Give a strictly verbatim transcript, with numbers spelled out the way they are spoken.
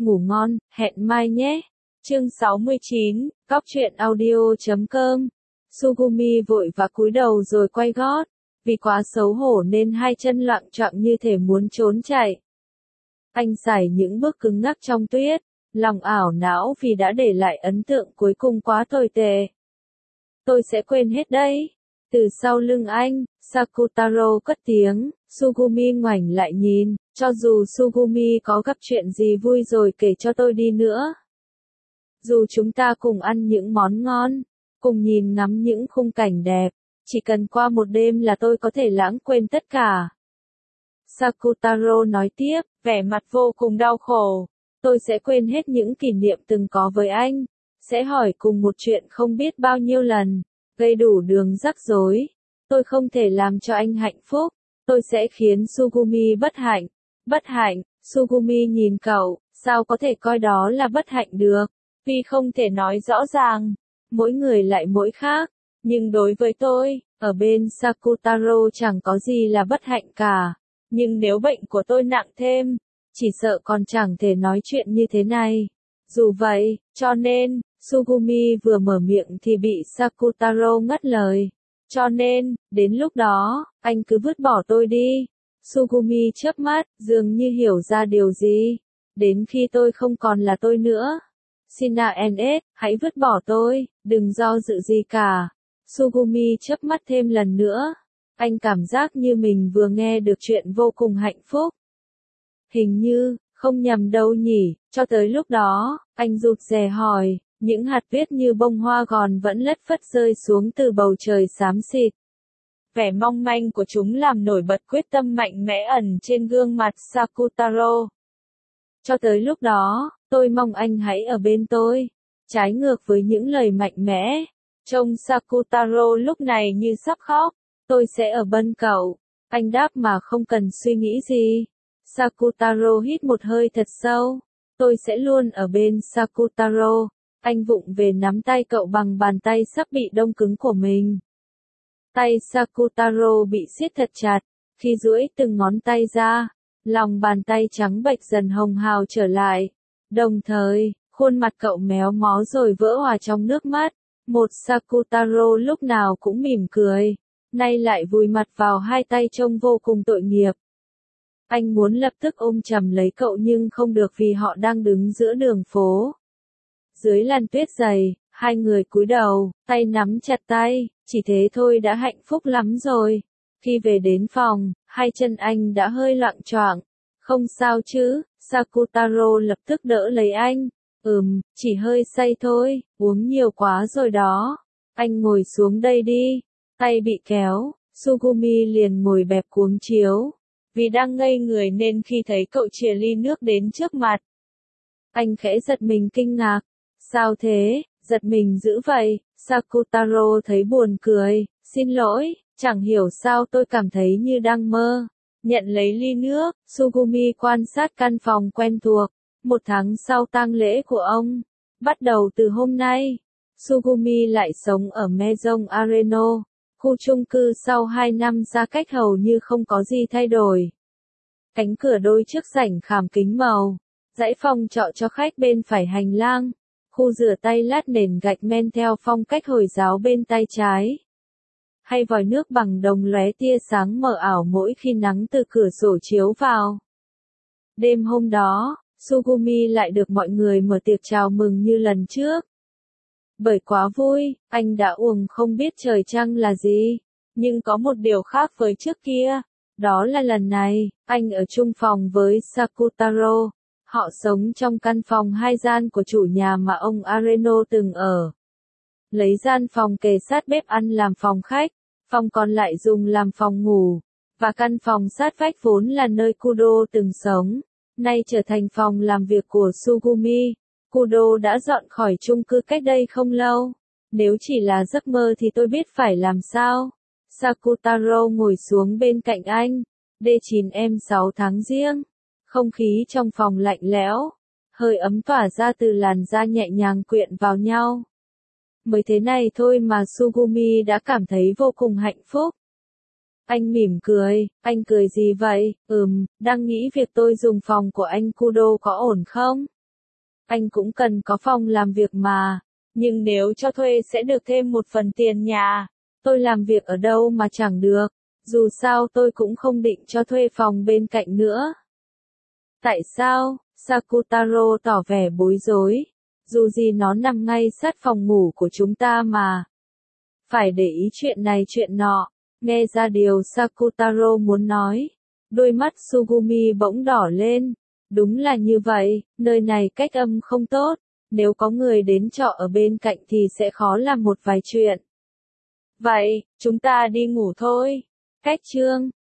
ngủ ngon, hẹn mai nhé. Chương sáu mươi chín, Cóc truyện audio chấm com. Sugumi vội vã cúi đầu rồi quay gót, vì quá xấu hổ nên hai chân loạng choạng như thể muốn trốn chạy. Anh sải những bước cứng ngắc trong tuyết, lòng ảo não vì đã để lại ấn tượng cuối cùng quá tồi tệ. Tôi sẽ quên hết đấy. Từ sau lưng anh, Sakutaro cất tiếng, Sugumi ngoảnh lại nhìn, cho dù Sugumi có gặp chuyện gì vui rồi kể cho tôi đi nữa. Dù chúng ta cùng ăn những món ngon, cùng nhìn ngắm những khung cảnh đẹp, chỉ cần qua một đêm là tôi có thể lãng quên tất cả. Sakutaro nói tiếp, vẻ mặt vô cùng đau khổ. Tôi sẽ quên hết những kỷ niệm từng có với anh, sẽ hỏi cùng một chuyện không biết bao nhiêu lần, gây đủ đường rắc rối. Tôi không thể làm cho anh hạnh phúc, tôi sẽ khiến Sugumi bất hạnh. Bất hạnh, Sugumi nhìn cậu, sao có thể coi đó là bất hạnh được, vì không thể nói rõ ràng, mỗi người lại mỗi khác, nhưng đối với tôi, ở bên Sakutaro chẳng có gì là bất hạnh cả, nhưng nếu bệnh của tôi nặng thêm, chỉ sợ còn chẳng thể nói chuyện như thế này. Dù vậy, cho nên, Sugumi vừa mở miệng thì bị Sakutaro ngắt lời. Cho nên, đến lúc đó, anh cứ vứt bỏ tôi đi. Sugumi chớp mắt, dường như hiểu ra điều gì. Đến khi tôi không còn là tôi nữa. Shina en ét, hãy vứt bỏ tôi, đừng do dự gì cả. Sugumi chớp mắt thêm lần nữa. Anh cảm giác như mình vừa nghe được chuyện vô cùng hạnh phúc. Hình như, không nhầm đâu nhỉ, cho tới lúc đó, anh rụt rè hỏi, những hạt tuyết như bông hoa gòn vẫn lất phất rơi xuống từ bầu trời xám xịt. Vẻ mong manh của chúng làm nổi bật quyết tâm mạnh mẽ ẩn trên gương mặt Sakutaro. Cho tới lúc đó, tôi mong anh hãy ở bên tôi. Trái ngược với những lời mạnh mẽ, trông Sakutaro lúc này như sắp khóc. Tôi sẽ ở bên cậu. Anh đáp mà không cần suy nghĩ gì. Sakutaro hít một hơi thật sâu. Tôi sẽ luôn ở bên Sakutaro. Anh vụng về nắm tay cậu bằng bàn tay sắp bị đông cứng của mình. Tay Sakutaro bị siết thật chặt. Khi duỗi từng ngón tay ra, lòng bàn tay trắng bệch dần hồng hào trở lại. Đồng thời, khuôn mặt cậu méo mó rồi vỡ hòa trong nước mắt. Một Sakutaro lúc nào cũng mỉm cười, nay lại vùi mặt vào hai tay trông vô cùng tội nghiệp. Anh muốn lập tức ôm chầm lấy cậu nhưng không được vì họ đang đứng giữa đường phố. Dưới làn tuyết dày, hai người cúi đầu, tay nắm chặt tay, chỉ thế thôi đã hạnh phúc lắm rồi. Khi về đến phòng, hai chân anh đã hơi loạng choạng. Không sao chứ, Sakutaro lập tức đỡ lấy anh. Ừm, chỉ hơi say thôi, uống nhiều quá rồi đó. Anh ngồi xuống đây đi. Tay bị kéo, Sugumi liền ngồi bẹp cuống chiếu. Vì đang ngây người nên khi thấy cậu chìa ly nước đến trước mặt, anh khẽ giật mình kinh ngạc. Sao thế, giật mình dữ vậy? Sakutaro thấy buồn cười, xin lỗi, chẳng hiểu sao tôi cảm thấy như đang mơ. Nhận lấy ly nước, Sugumi quan sát căn phòng quen thuộc. Một tháng sau tang lễ của ông, bắt đầu từ hôm nay, Sugumi lại sống ở Maison Areno. Khu chung cư sau hai năm ra cách hầu như không có gì thay đổi. Cánh cửa đôi trước sảnh khảm kính màu, dãy phòng trọ cho khách bên phải hành lang, khu rửa tay lát nền gạch men theo phong cách Hồi giáo bên tay trái. Hay vòi nước bằng đồng lóe tia sáng mờ ảo mỗi khi nắng từ cửa sổ chiếu vào. Đêm hôm đó, Sugumi lại được mọi người mở tiệc chào mừng như lần trước. Bởi quá vui, anh đã uống không biết trời trăng là gì. Nhưng có một điều khác với trước kia. Đó là lần này, anh ở chung phòng với Sakutaro. Họ sống trong căn phòng hai gian của chủ nhà mà ông Areno từng ở. Lấy gian phòng kề sát bếp ăn làm phòng khách, phòng còn lại dùng làm phòng ngủ. Và căn phòng sát vách vốn là nơi Kudo từng sống, nay trở thành phòng làm việc của Sugumi. Kudo đã dọn khỏi chung cư cách đây không lâu. Nếu chỉ là giấc mơ thì tôi biết phải làm sao. Sakutaro ngồi xuống bên cạnh anh. đê chín em sáu tháng riêng. Không khí trong phòng lạnh lẽo. Hơi ấm tỏa ra từ làn da nhẹ nhàng quyện vào nhau. Mới thế này thôi mà Sugumi đã cảm thấy vô cùng hạnh phúc. Anh mỉm cười, anh cười gì vậy? Ừm, đang nghĩ việc tôi dùng phòng của anh Kudo có ổn không? Anh cũng cần có phòng làm việc mà. Nhưng nếu cho thuê sẽ được thêm một phần tiền nhà. Tôi làm việc ở đâu mà chẳng được. Dù sao tôi cũng không định cho thuê phòng bên cạnh nữa. Tại sao? Sakutaro tỏ vẻ bối rối. Dù gì nó nằm ngay sát phòng ngủ của chúng ta mà. Phải để ý chuyện này chuyện nọ. Nghe ra điều Sakutaro muốn nói. Đôi mắt Sugumi bỗng đỏ lên. Đúng là như vậy, nơi này cách âm không tốt. Nếu có người đến trọ ở bên cạnh thì sẽ khó làm một vài chuyện. Vậy, chúng ta đi ngủ thôi. Cách chương